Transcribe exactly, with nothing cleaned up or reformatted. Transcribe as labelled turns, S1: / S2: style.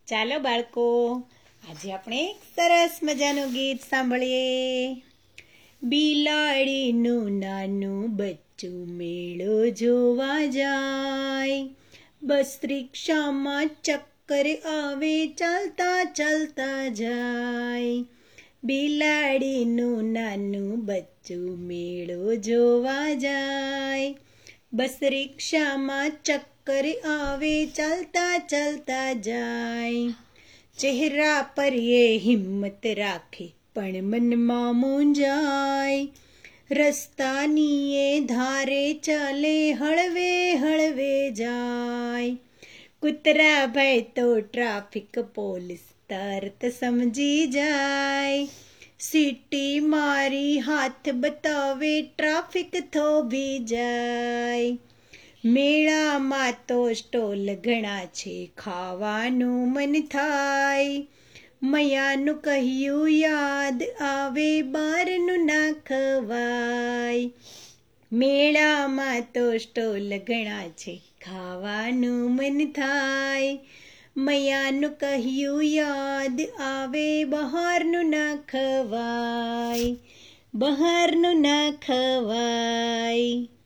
S1: ચાલો બાળકો, આજે આપણે એક સરસ મજાનું ગીત સાંભળીએ. બિલાડીનું નાનું બચ્ચું મેળો જોવા જાય, બસ રિક્ષામાં ચક્કર આવે, ચાલતા ચાલતા જાય. બિલાડીનું નાનું બચ્ચું મેળો જોવા જાય, બસ રિક્ષામાં ચક્કર આવે, ચાલતા ચાલતા જાય. ચહેરા પર એ હિંમત રાખે, પણ મનમાં મૂંઝાય. રસ્તાની એ ધારે ચાલે, હળવે હળવે જાય. કૂતરા ભાઈ તો ટ્રાફિક પોલીસ તરત સમજી જાય. સીટી મારી હાથ બતાવે, ટ્રાફિક થોભી જાય. મેળામાં તો સ્ટોલ ઘણા છે, ખાવાનું મન થાય. મયાનું કહ્યું યાદ આવે, બહારનું ના ખવાય. મેળામાં તો સ્ટોલ ઘણા છે, ખાવાનું મન થાય. મયાનું કહ્યું યાદ આવે, બહારનું ના ખવાય. બહારનું ના ખવાય.